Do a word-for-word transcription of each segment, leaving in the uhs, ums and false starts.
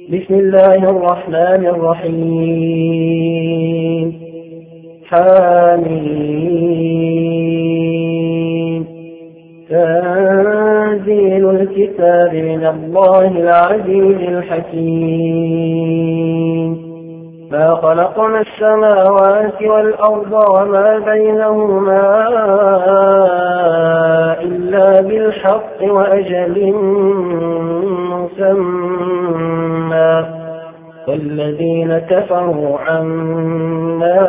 بسم الله الرحمن الرحيم. حميم. تنزيل الكتاب من الله العزيز الحكيم. ما خلقنا السماوات والأرض وما بينهما إلا بالحق وأجل مسمى، والذين كفروا عما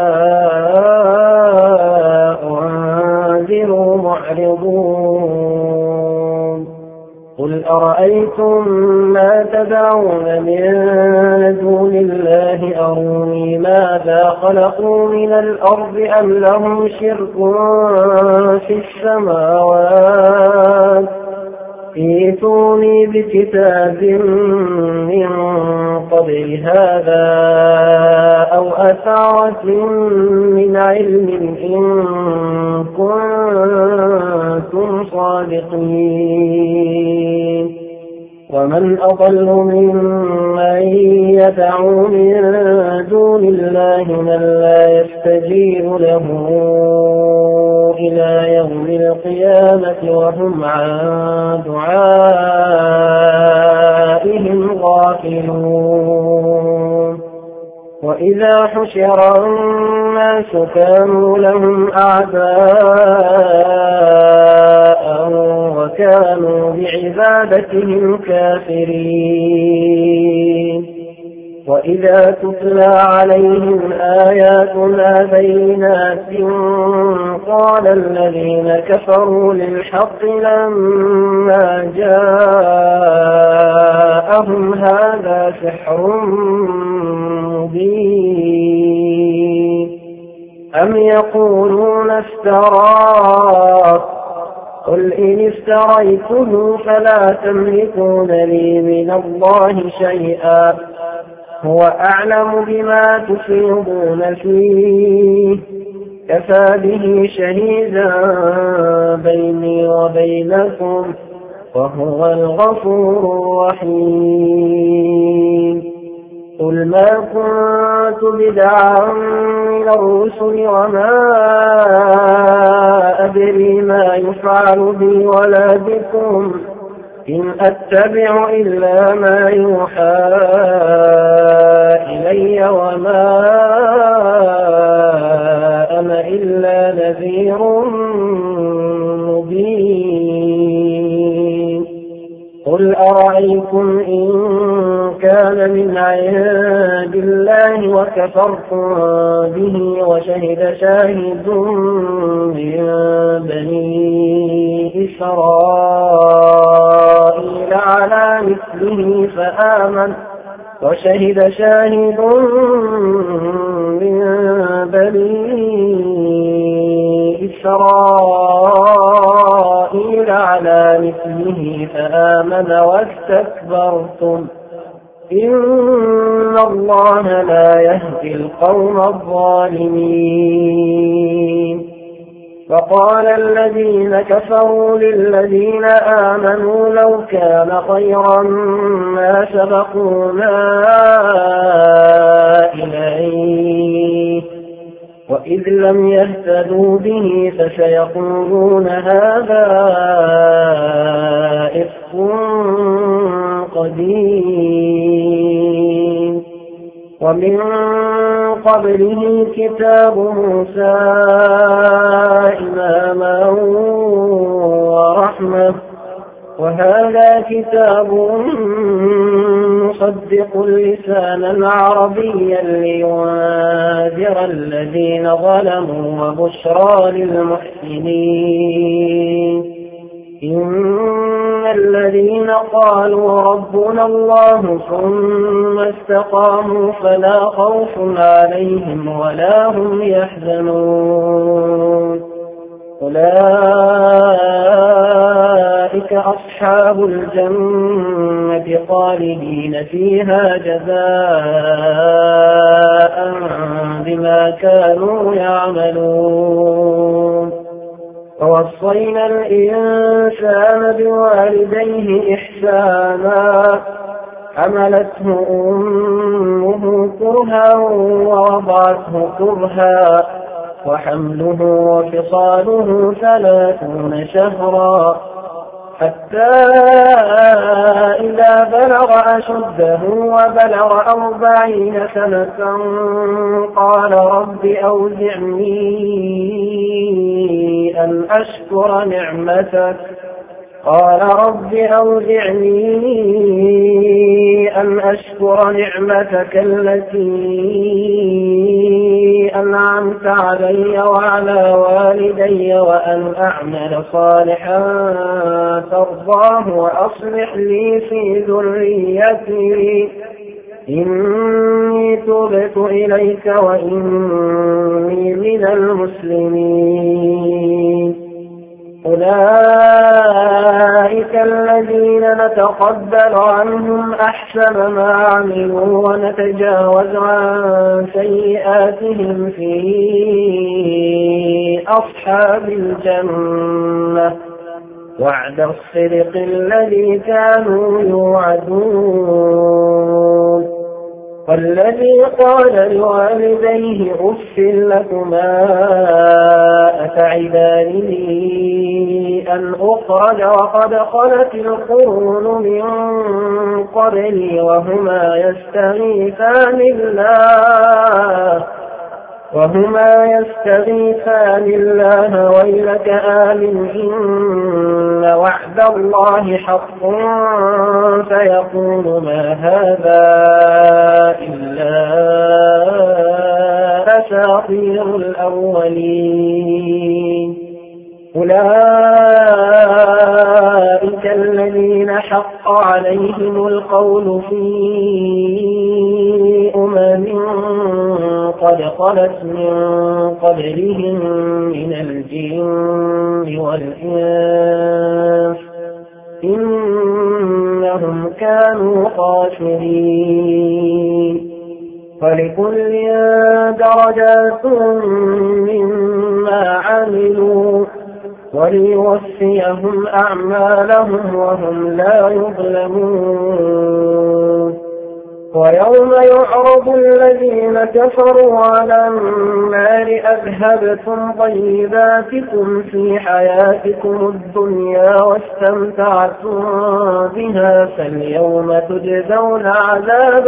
أنذروا معرضون. قل أرأيتم ما تدعون من دون الله أروني ماذا خلقوا من الأرض أم لهم شرك في السماوات، ائتوني بكتاب من قبل هذا أو أثارة من علم إن كنتم صادقين. ومن أضل ممن يدعو من دون الله من لا يستجيب له إلى يوم القيامة وهم عن دعائهم غافلون. وإذا حشر الناس كانوا لهم أعداء وكانوا بعبادتهم كافرين. وإذا تتلى عليهم آياتنا بينات قال الذين كفروا للحق لما جاءهم هذا سحر مبين. أم يقولون افتراه، قل إن افتريته فلا تملكون لي من الله شيئا، هو أعلم بما تفيضون فيه، كفى به شهيدا بيني وبينكم وهو الغفور الرحيم. قل ما كنت بدعا من الرسل وما أدري ما يفعل بي ولا بكم، إن أتبع إلا ما يوحى إلي وما أنا إلا نذير مبين. قل أرأيكم إن كان من عند الله وكفرتم به وشهد شاهد من بني إسرائيل على مثله فآمن وشهد شاهد من بني إسرائيل على مثله فآمن واستكبرتم، إن الله لا يهدي القوم الظالمين. فقال الذين كفروا للذين آمنوا لو كان خيرا ما سبقونا إليه، وإذ لم يهتدوا به فسيقولون هذا إفك قديم. ومن قبله كتاب موسى إماما ورحمة، وهذا كتاب مصدق لسانا عربيا لينذر الذين ظلموا وبشرى للمحسنين. إن الذين قالوا ربنا الله ثم استقاموا فلا خوف عليهم ولا هم يحزنون، أولئك أصحاب الجنة خالدين فيها جزاء بما كانوا يعملون. ووصينا الإنسان بوالديه إحسانا حملته أمه كرها ووضعته كرها وحمله وفصاله ثلاثون شهرا حتى إذا بلغ أشده وبلغ أربعين سنة قال رب أوزعني أن أشكر نعمتك قال رب أوزعني أن أشكر نعمتك التي أنعمت علي وعلى والدي وأن أعمل صالحا ترضاه وأصلح لي في ذريتي إني تبت إليك وإني من المسلمين. أولئك الذين نتقبل عنهم أحسن ما عملوا ونتجاوز عن سيئاتهم في أصحاب الجنة وعد الصدق الذي كانوا يوعدون. والذي قال لوالديه أف لكما أتعدانني أن أخرج وقد خلت القرون من قبلي وهما يستغيثان الله وهما يستغيثان الله ويلك آمن إن وعد الله حق فيقول ما هذا إلا أساطير الأولين. أولئك الذين حق عليهم القول في أمم قد خلت من قبلهم من الجن والإنس إنهم كانوا خاسرين. ولكل درجات مما عملوا وليوفيهم أعمالهم وهم لا يظلمون. ويوم يعرض الذين كفروا على النار أذهبتم طيباتكم في حياتكم الدنيا واستمتعتم بها فاليوم تجزون عذاب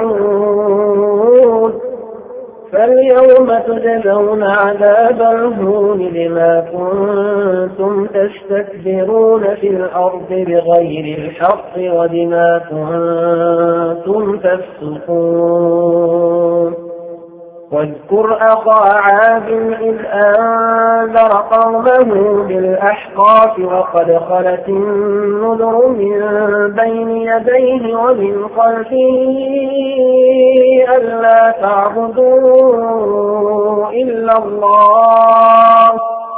الهون فاليوم تجزون عذاب الهون بما كنتم تستكبرون في الأرض بغير الحق وبما كنتم تفسقون. واذكر أخا عاد إذ أنذر قومه بالأحقاف وقد خلت النذر من بين يديه ومن خلفه ألا تعبدوا إلا الله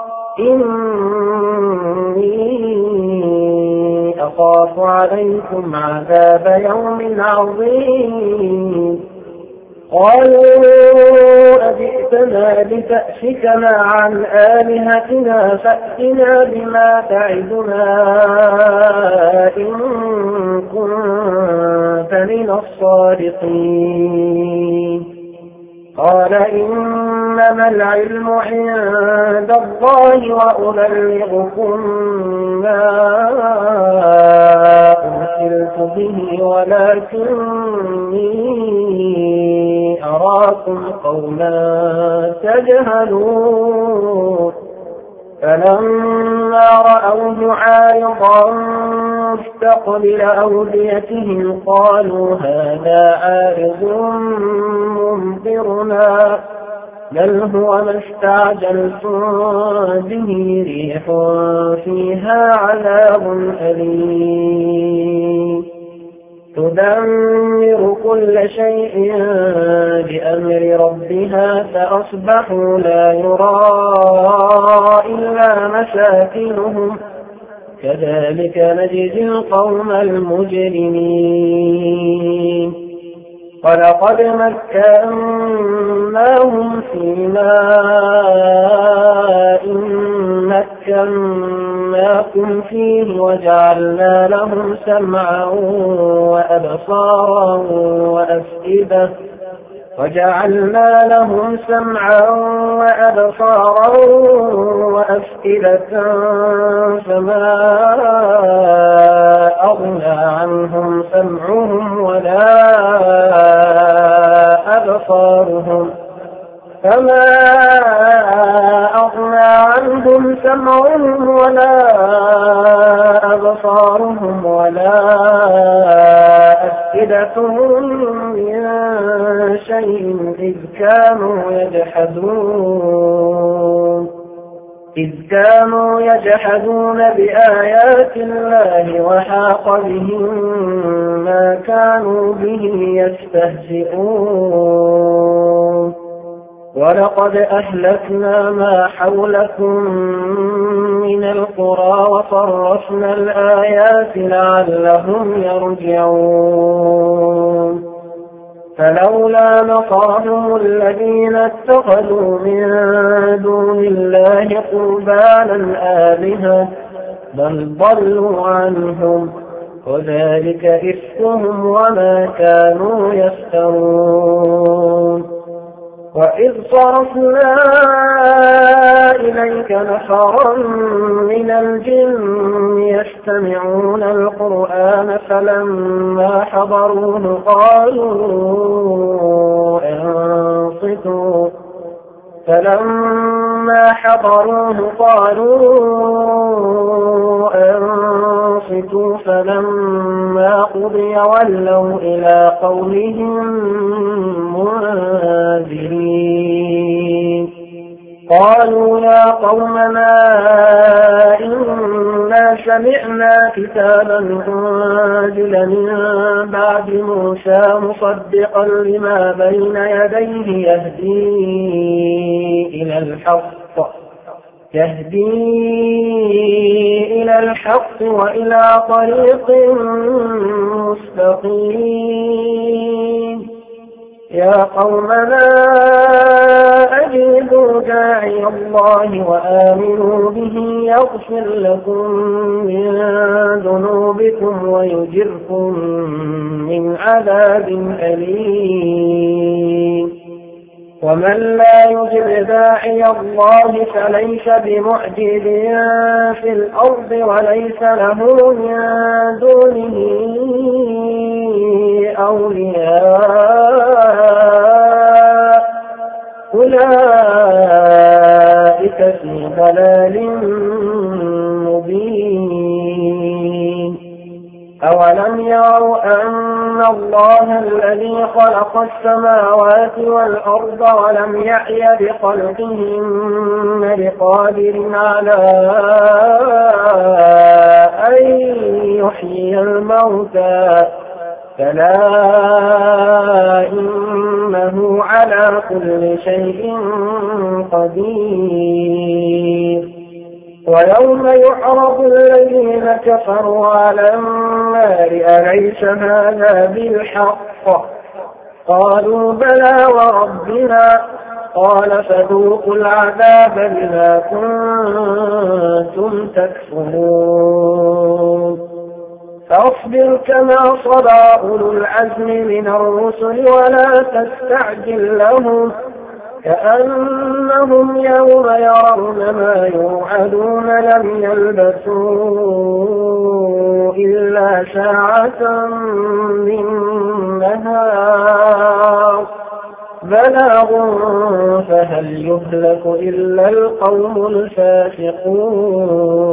إني أخاف عليكم عذاب يوم عظيم. قالوا أجئتنا لتأفكنا عن آلهتنا فأتنا بما تعدنا إن كنت من الصادقين. قال إنما العلم عند الله وأبلغكم ما أرسلت به ولكني أراكم قوما تجهلون. فلما رأوه عارضا مستقبل أوديتهم قالوا هذا عارض ممطرنا بل هو ما استعجلتم به ريح فيها عذاب أليم تدمر كل شيء بأمر ربها فأصبحوا لا يرى إلا مساكنهم كذلك نجزي القوم المجرمين. ولقد مكناهم في ماء مكناكم مكناكم فيه وجعلنا لهم سمعا وأبصارا وأفئدة وجعلنا لهم سمعا وأبصارا وأفئدة فما أغنى عنهم سمعهم ولا أبصارهم فما أغنى عنهم سمعهم ولا أبصارهم ولا أفئدتهم من شيء إذ كانوا يجحدون إذ كانوا يجحدون بآيات الله وحاق بهم ما كانوا به يستهزئون ولقد أهلكنا ما حولكم من القرى وصرفنا الآيات لعلهم يرجعون فلولا نصرهم الذين اتخذوا من دون الله قربانا آلهة بل ضلوا عنهم وذلك إفكهم وما كانوا يفترون وإذ صرفنا إليك نفرا من الجن يستمعون القرآن فلما حضروه قالوا أنصتوا فلما حضروه قالوا أنصتوا فلما قضي ولوا إلى قومهم منذرين قالوا يا قومنا إنا سمعنا كتابا أنزل من بعد موسى مصدقا لما بين يديه يهدي إلى الحق يهدي إلى الحق وإلى طريق مستقيم يا قومنا أجيبوا داعي الله وآمنوا به يغفر لكم من ذنوبكم ويجركم من عذاب أليم ومن لا يجب داعي الله فليس بمعجز في الأرض وليس له من دونه أولياء أولئك في ضلال مبين أولم يروا أن الله الذي خلق السماوات والأرض ولم يعي بخلقهن بقادر على أن يحيي الموتى فلا إنه على كل شيء قدير ويوم يعرض الذين كفروا على النار أليس هذا بالحق قالوا بلى وربنا قال فذوقوا العذاب بما كنتم تكفرون فاصبر كما صبر أولو العزم من الرسل ولا تستعجل لهم كأنهم يوم يرون ما يوعدون لم يلبثوا إلا ساعة من نهار بلاغ فهل يهلك إلا القوم الفاسقون